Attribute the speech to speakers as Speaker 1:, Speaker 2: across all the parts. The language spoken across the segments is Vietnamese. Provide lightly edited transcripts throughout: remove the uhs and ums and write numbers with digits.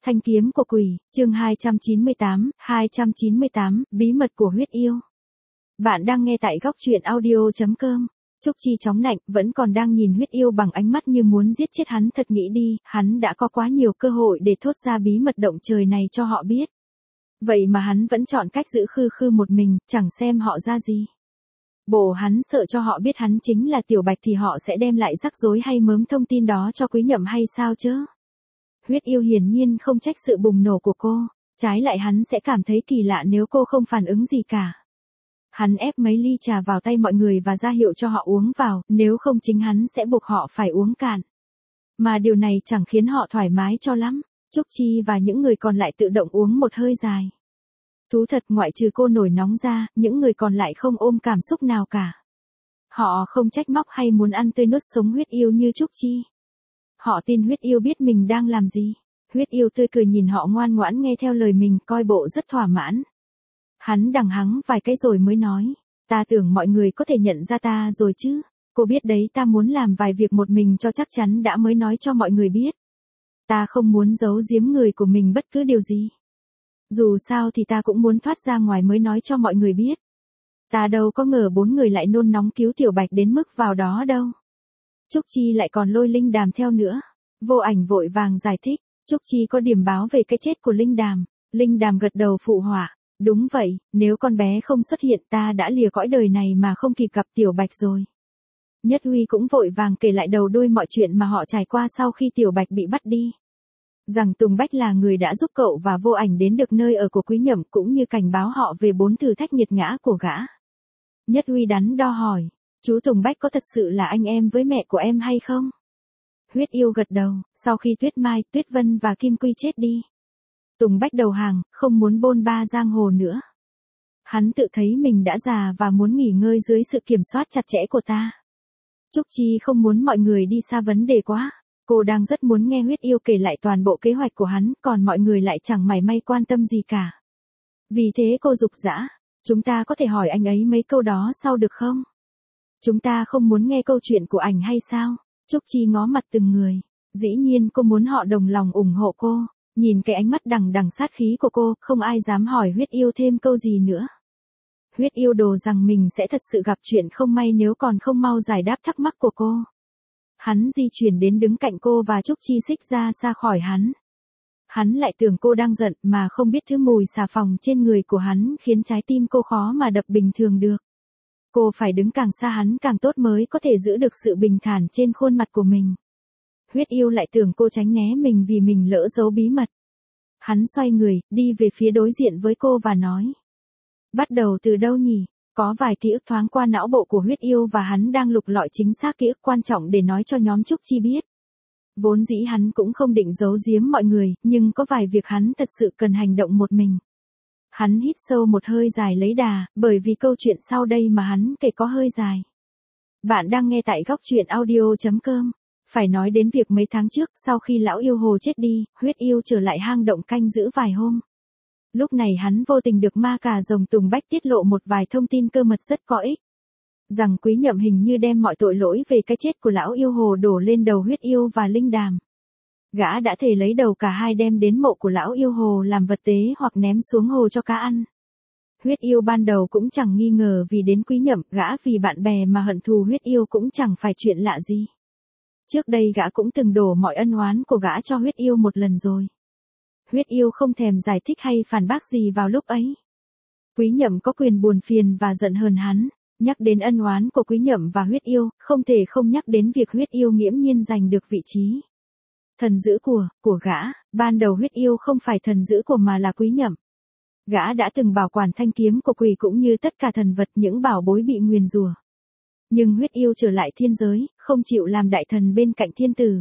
Speaker 1: Thanh kiếm của quỷ, chương 298, bí mật của huyết yêu. Bạn đang nghe tại góc truyện audio.com. Trúc Chi chóng nạnh, vẫn còn đang nhìn huyết yêu bằng ánh mắt như muốn giết chết hắn. Thật nghĩ đi, hắn đã có quá nhiều cơ hội để thốt ra bí mật động trời này cho họ biết. Vậy mà hắn vẫn chọn cách giữ khư khư một mình, chẳng xem họ ra gì. Bộ hắn sợ cho họ biết hắn chính là Tiểu Bạch thì họ sẽ đem lại rắc rối hay mớm thông tin đó cho Quý Nhậm hay sao chứ? Huyết yêu hiển nhiên không trách sự bùng nổ của cô, trái lại hắn sẽ cảm thấy kỳ lạ nếu cô không phản ứng gì cả. Hắn ép mấy ly trà vào tay mọi người và ra hiệu cho họ uống vào, nếu không chính hắn sẽ buộc họ phải uống cạn. Mà điều này chẳng khiến họ thoải mái cho lắm, Trúc Chi và những người còn lại tự động uống một hơi dài. Thú thật, ngoại trừ cô nổi nóng ra, những người còn lại không ôm cảm xúc nào cả. Họ không trách móc hay muốn ăn tươi nuốt sống huyết yêu như Trúc Chi. Họ tin huyết yêu biết mình đang làm gì. Huyết yêu tươi cười nhìn họ ngoan ngoãn nghe theo lời mình, coi bộ rất thỏa mãn. Hắn đằng hắng vài cái rồi mới nói, ta tưởng mọi người có thể nhận ra ta rồi chứ. Cô biết đấy, ta muốn làm vài việc một mình cho chắc chắn đã mới nói cho mọi người biết. Ta không muốn giấu giếm người của mình bất cứ điều gì. Dù sao thì ta cũng muốn thoát ra ngoài mới nói cho mọi người biết. Ta đâu có ngờ 4 người lại nôn nóng cứu Tiểu Bạch đến mức vào đó đâu. Trúc Chi lại còn lôi Linh Đàm theo nữa. Vô Ảnh vội vàng giải thích, Trúc Chi có điểm báo về cái chết của Linh Đàm. Linh Đàm gật đầu phụ họa, đúng vậy, nếu con bé không xuất hiện ta đã lìa cõi đời này mà không kịp gặp Tiểu Bạch rồi. Nhất Huy cũng vội vàng kể lại đầu đuôi mọi chuyện mà họ trải qua sau khi Tiểu Bạch bị bắt đi. Rằng Tùng Bách là người đã giúp cậu và Vô Ảnh đến được nơi ở của Quý Nhậm cũng như cảnh báo họ về 4 thử thách nghiệt ngã của gã. Nhất Huy đắn đo hỏi, chú Tùng Bách có thật sự là anh em với mẹ của em hay không? Huyết yêu gật đầu, sau khi Tuyết Mai, Tuyết Vân và Kim Quy chết đi. Tùng Bách đầu hàng, không muốn bôn ba giang hồ nữa. Hắn tự thấy mình đã già và muốn nghỉ ngơi dưới sự kiểm soát chặt chẽ của ta. Trúc Chi không muốn mọi người đi xa vấn đề quá. Cô đang rất muốn nghe huyết yêu kể lại toàn bộ kế hoạch của hắn, còn mọi người lại chẳng mảy may quan tâm gì cả. Vì thế cô giục giã, chúng ta có thể hỏi anh ấy mấy câu đó sau được không? Chúng ta không muốn nghe câu chuyện của ảnh hay sao? Trúc Chi ngó mặt từng người. Dĩ nhiên cô muốn họ đồng lòng ủng hộ cô. Nhìn cái ánh mắt đằng đằng sát khí của cô, không ai dám hỏi huyết yêu thêm câu gì nữa. Huyết yêu đồ rằng mình sẽ thật sự gặp chuyện không may nếu còn không mau giải đáp thắc mắc của cô. Hắn di chuyển đến đứng cạnh cô và Trúc Chi xích ra xa khỏi hắn. Hắn lại tưởng cô đang giận mà không biết thứ mùi xà phòng trên người của hắn khiến trái tim cô khó mà đập bình thường được. Cô phải đứng càng xa hắn càng tốt mới có thể giữ được sự bình thản trên khuôn mặt của mình. Huyết yêu lại tưởng cô tránh né mình vì mình lỡ giấu bí mật. Hắn xoay người, đi về phía đối diện với cô và nói. Bắt đầu từ đâu nhỉ? Có vài ký ức thoáng qua não bộ của huyết yêu và hắn đang lục lọi chính xác ký ức quan trọng để nói cho nhóm Trúc Chi biết. Vốn dĩ hắn cũng không định giấu giếm mọi người, nhưng có vài việc hắn thật sự cần hành động một mình. Hắn hít sâu một hơi dài lấy đà, bởi vì câu chuyện sau đây mà hắn kể có hơi dài. Bạn đang nghe tại góc truyện audio.com. Phải nói đến việc mấy tháng trước, sau khi lão yêu hồ chết đi, huyết yêu trở lại hang động canh giữ vài hôm. Lúc này hắn vô tình được ma cà rồng Tùng Bách tiết lộ một vài thông tin cơ mật rất có ích. Rằng Quý Nhậm hình như đem mọi tội lỗi về cái chết của lão yêu hồ đổ lên đầu huyết yêu và Linh Đàm. Gã đã thề lấy đầu cả hai đem đến mộ của lão yêu hồ làm vật tế hoặc ném xuống hồ cho cá ăn. Huyết yêu ban đầu cũng chẳng nghi ngờ vì đến Quý Nhậm, gã vì bạn bè mà hận thù huyết yêu cũng chẳng phải chuyện lạ gì. Trước đây gã cũng từng đổ mọi ân oán của gã cho huyết yêu một lần rồi. Huyết yêu không thèm giải thích hay phản bác gì vào lúc ấy. Quý Nhậm có quyền buồn phiền và giận hờn hắn. Nhắc đến ân oán của Quý Nhậm và huyết yêu, không thể không nhắc đến việc huyết yêu nghiễm nhiên giành được vị trí thần giữ của gã. Ban đầu huyết yêu không phải thần giữ của mà là Quý Nhậm. Gã đã từng bảo quản thanh kiếm của quỷ cũng như tất cả thần vật, những bảo bối bị nguyền rủa. Nhưng huyết yêu trở lại thiên giới, không chịu làm đại thần bên cạnh thiên tử.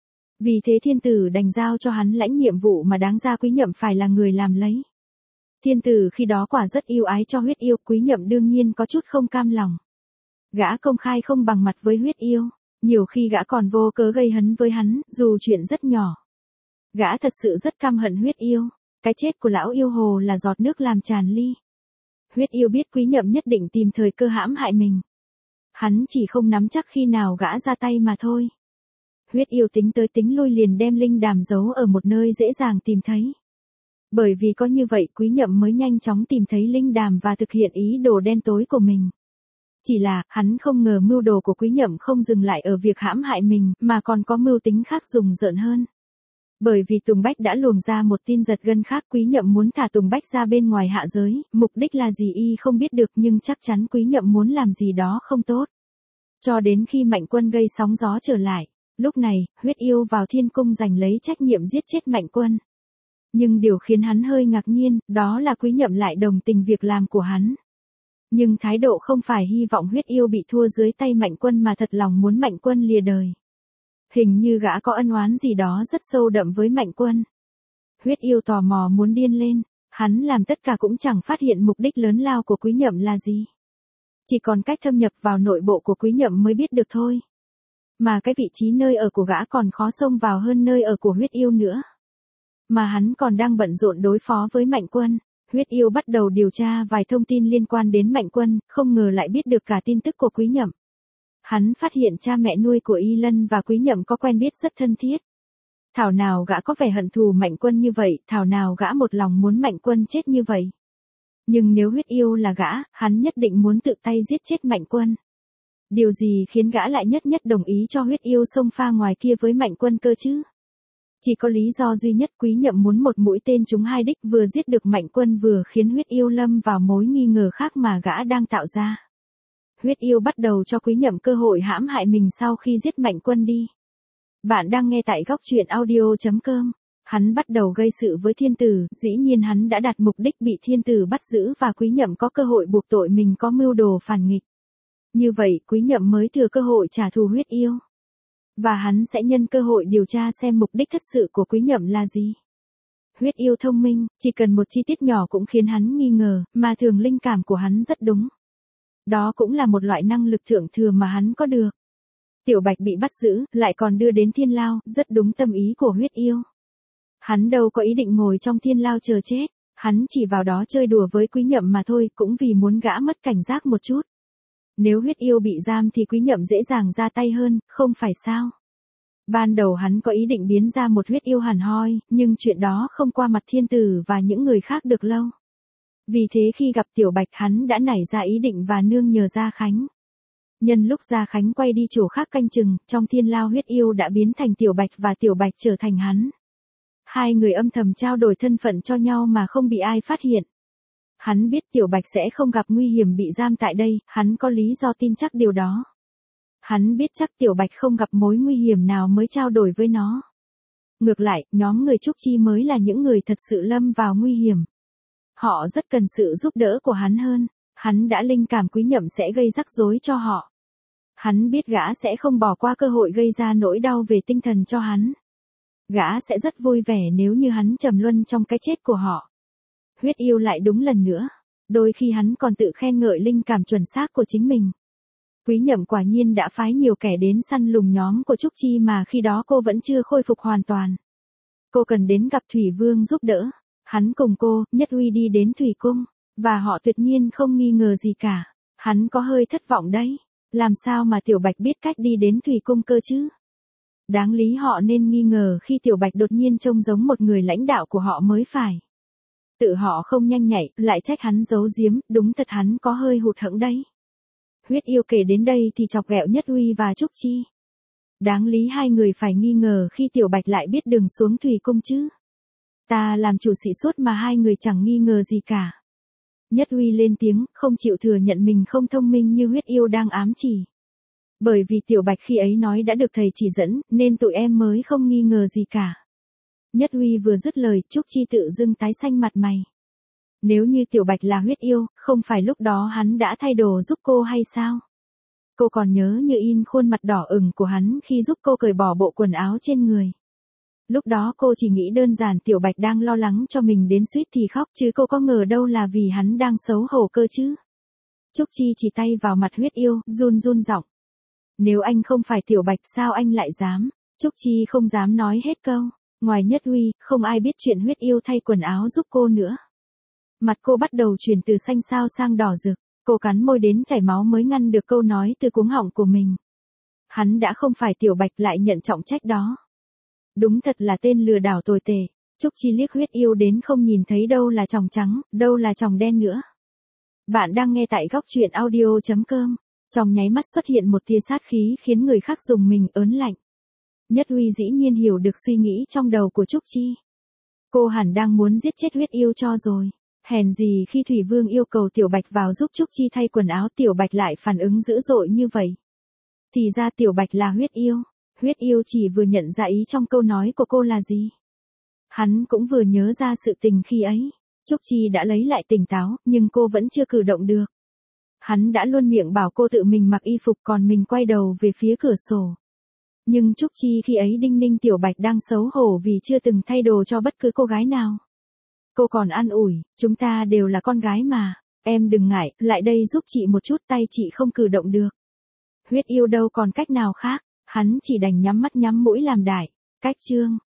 Speaker 1: Vì thế thiên tử đành giao cho hắn lãnh nhiệm vụ mà đáng ra Quý Nhậm phải là người làm lấy. Thiên tử khi đó quả rất yêu ái cho huyết yêu, Quý Nhậm đương nhiên có chút không cam lòng. Gã công khai không bằng mặt với huyết yêu, nhiều khi gã còn vô cớ gây hấn với hắn, dù chuyện rất nhỏ. Gã thật sự rất căm hận huyết yêu, cái chết của lão yêu hồ là giọt nước làm tràn ly. Huyết yêu biết Quý Nhậm nhất định tìm thời cơ hãm hại mình. Hắn chỉ không nắm chắc khi nào gã ra tay mà thôi. Huyết yêu tính tới tính lui liền đem linh đàm giấu ở một nơi dễ dàng tìm thấy. Bởi vì có như vậy Quý Nhậm mới nhanh chóng tìm thấy linh đàm và thực hiện ý đồ đen tối của mình. Chỉ là, hắn không ngờ mưu đồ của Quý Nhậm không dừng lại ở việc hãm hại mình, mà còn có mưu tính khác rùng rợn hơn. Bởi vì Tùng Bách đã luồng ra một tin giật gân khác, Quý Nhậm muốn thả Tùng Bách ra bên ngoài hạ giới, mục đích là gì y không biết được, nhưng chắc chắn Quý Nhậm muốn làm gì đó không tốt. Cho đến khi Mạnh Quân gây sóng gió trở lại, lúc này, Huyết yêu vào Thiên Cung giành lấy trách nhiệm giết chết Mạnh Quân. Nhưng điều khiến hắn hơi ngạc nhiên, đó là Quý Nhậm lại đồng tình việc làm của hắn. Nhưng thái độ không phải hy vọng Huyết yêu bị thua dưới tay Mạnh Quân mà thật lòng muốn Mạnh Quân lìa đời. Hình như gã có ân oán gì đó rất sâu đậm với Mạnh Quân. Huyết yêu tò mò muốn điên lên, hắn làm tất cả cũng chẳng phát hiện mục đích lớn lao của Quý Nhậm là gì. Chỉ còn cách thâm nhập vào nội bộ của Quý Nhậm mới biết được thôi. Mà cái vị trí nơi ở của gã còn khó xông vào hơn nơi ở của Huyết yêu nữa. Mà hắn còn đang bận rộn đối phó với Mạnh Quân. Huyết yêu bắt đầu điều tra vài thông tin liên quan đến Mạnh Quân, không ngờ lại biết được cả tin tức của Quý Nhậm. Hắn phát hiện cha mẹ nuôi của Y Lân và Quý Nhậm có quen biết rất thân thiết. Thảo nào gã có vẻ hận thù Mạnh Quân như vậy, thảo nào gã một lòng muốn Mạnh Quân chết như vậy. Nhưng nếu Huyết yêu là gã, hắn nhất định muốn tự tay giết chết Mạnh Quân. Điều gì khiến gã lại nhất đồng ý cho Huyết yêu xông pha ngoài kia với Mạnh Quân cơ chứ? Chỉ có lý do duy nhất, Quý Nhậm muốn một mũi tên trúng hai đích, vừa giết được Mạnh Quân vừa khiến Huyết yêu lâm vào mối nghi ngờ khác mà gã đang tạo ra. Huyết yêu bắt đầu cho Quý Nhậm cơ hội hãm hại mình sau khi giết Mạnh Quân đi. Bạn đang nghe tại góc truyện audio.com. Hắn bắt đầu gây sự với thiên tử, dĩ nhiên hắn đã đạt mục đích bị thiên tử bắt giữ và Quý Nhậm có cơ hội buộc tội mình có mưu đồ phản nghịch. Như vậy Quý Nhậm mới thừa cơ hội trả thù Huyết yêu. Và hắn sẽ nhân cơ hội điều tra xem mục đích thật sự của Quý Nhậm là gì. Huyết yêu thông minh, chỉ cần một chi tiết nhỏ cũng khiến hắn nghi ngờ, mà thường linh cảm của hắn rất đúng. Đó cũng là một loại năng lực thượng thừa mà hắn có được. Tiểu Bạch bị bắt giữ, lại còn đưa đến Thiên Lao, rất đúng tâm ý của Huyết yêu. Hắn đâu có ý định ngồi trong Thiên Lao chờ chết, hắn chỉ vào đó chơi đùa với Quý Nhậm mà thôi, cũng vì muốn gã mất cảnh giác một chút. Nếu Huyết yêu bị giam thì Quý Nhậm dễ dàng ra tay hơn, không phải sao? Ban đầu hắn có ý định biến ra một Huyết yêu hẳn hoi, nhưng chuyện đó không qua mặt thiên tử và những người khác được lâu. Vì thế khi gặp Tiểu Bạch hắn đã nảy ra ý định và nương nhờ Gia Khánh. Nhân lúc Gia Khánh quay đi chỗ khác canh chừng, trong Thiên Lao Huyết yêu đã biến thành Tiểu Bạch và Tiểu Bạch trở thành hắn. Hai người âm thầm trao đổi thân phận cho nhau mà không bị ai phát hiện. Hắn biết Tiểu Bạch sẽ không gặp nguy hiểm bị giam tại đây, hắn có lý do tin chắc điều đó. Hắn biết chắc Tiểu Bạch không gặp mối nguy hiểm nào mới trao đổi với nó. Ngược lại, nhóm người Trúc Chi mới là những người thật sự lâm vào nguy hiểm. Họ rất cần sự giúp đỡ của hắn hơn. Hắn đã linh cảm Quý Nhậm sẽ gây rắc rối cho họ. Hắn biết gã sẽ không bỏ qua cơ hội gây ra nỗi đau về tinh thần cho hắn. Gã sẽ rất vui vẻ nếu như hắn trầm luân trong cái chết của họ. Huyết yêu lại đúng lần nữa. Đôi khi hắn còn tự khen ngợi linh cảm chuẩn xác của chính mình. Quý Nhậm quả nhiên đã phái nhiều kẻ đến săn lùng nhóm của Trúc Chi mà khi đó cô vẫn chưa khôi phục hoàn toàn. Cô cần đến gặp Thủy Vương giúp đỡ. Hắn cùng cô, Nhất Uy đi đến Thủy Cung. Và họ tuyệt nhiên không nghi ngờ gì cả. Hắn có hơi thất vọng đấy. Làm sao mà Tiểu Bạch biết cách đi đến Thủy Cung cơ chứ? Đáng lý họ nên nghi ngờ khi Tiểu Bạch đột nhiên trông giống một người lãnh đạo của họ mới phải. Tự họ không nhanh nhạy, lại trách hắn giấu giếm, đúng thật hắn có hơi hụt hẫng đấy. Huyết yêu kể đến đây thì chọc ghẹo Nhất Uy và Trúc Chi. Đáng lý hai người phải nghi ngờ khi Tiểu Bạch lại biết đường xuống Thủy Cung chứ. Ta làm chủ sĩ suốt mà hai người chẳng nghi ngờ gì cả. Nhất Uy lên tiếng, không chịu thừa nhận mình không thông minh như Huyết yêu đang ám chỉ. Bởi vì Tiểu Bạch khi ấy nói đã được thầy chỉ dẫn, nên tụi em mới không nghi ngờ gì cả. Nhất Uy vừa dứt lời, Trúc Chi tự dưng tái xanh mặt mày. Nếu như Tiểu Bạch là Huyết yêu, không phải lúc đó hắn đã thay đồ giúp cô hay sao? Cô còn nhớ như in khuôn mặt đỏ ửng của hắn khi giúp cô cởi bỏ bộ quần áo trên người. Lúc đó cô chỉ nghĩ đơn giản Tiểu Bạch đang lo lắng cho mình đến suýt thì khóc chứ cô có ngờ đâu là vì hắn đang xấu hổ cơ chứ. Trúc Chi chỉ tay vào mặt Huyết yêu, run run giọng. Nếu anh không phải Tiểu Bạch sao anh lại dám? Trúc Chi không dám nói hết câu. Ngoài Nhất Uy, không ai biết chuyện Huyết yêu thay quần áo giúp cô nữa. Mặt cô bắt đầu chuyển từ xanh xao sang đỏ rực. Cô cắn môi đến chảy máu mới ngăn được câu nói từ cuống họng của mình. Hắn đã không phải Tiểu Bạch lại nhận trọng trách đó. Đúng thật là tên lừa đảo tồi tệ. Trúc Chi liếc Huyết Yêu đến không nhìn thấy đâu là tròng trắng, đâu là tròng đen nữa. Bạn đang nghe tại góc truyện audio.com. Trong nháy mắt xuất hiện một tia sát khí khiến người khác dùng mình ớn lạnh. Nhất Huy dĩ nhiên hiểu được suy nghĩ trong đầu của Trúc Chi. Cô hẳn đang muốn giết chết Huyết Yêu cho rồi. Hèn gì khi Thủy Vương yêu cầu Tiểu Bạch vào giúp Trúc Chi thay quần áo, Tiểu Bạch lại phản ứng dữ dội như vậy. Thì ra Tiểu Bạch là Huyết Yêu. Huyết Yêu chỉ vừa nhận ra ý trong câu nói của cô là gì. Hắn cũng vừa nhớ ra sự tình khi ấy. Trúc Chi đã lấy lại tỉnh táo, nhưng cô vẫn chưa cử động được. Hắn đã luôn miệng bảo cô tự mình mặc y phục, còn mình quay đầu về phía cửa sổ. Nhưng Trúc Chi khi ấy đinh ninh Tiểu Bạch đang xấu hổ vì chưa từng thay đồ cho bất cứ cô gái nào. Cô còn an ủi, chúng ta đều là con gái mà, em đừng ngại, lại đây giúp chị một chút, tay chị không cử động được. Huyết Yêu đâu còn cách nào khác, hắn chỉ đành nhắm mắt nhắm mũi làm đại. Cách chương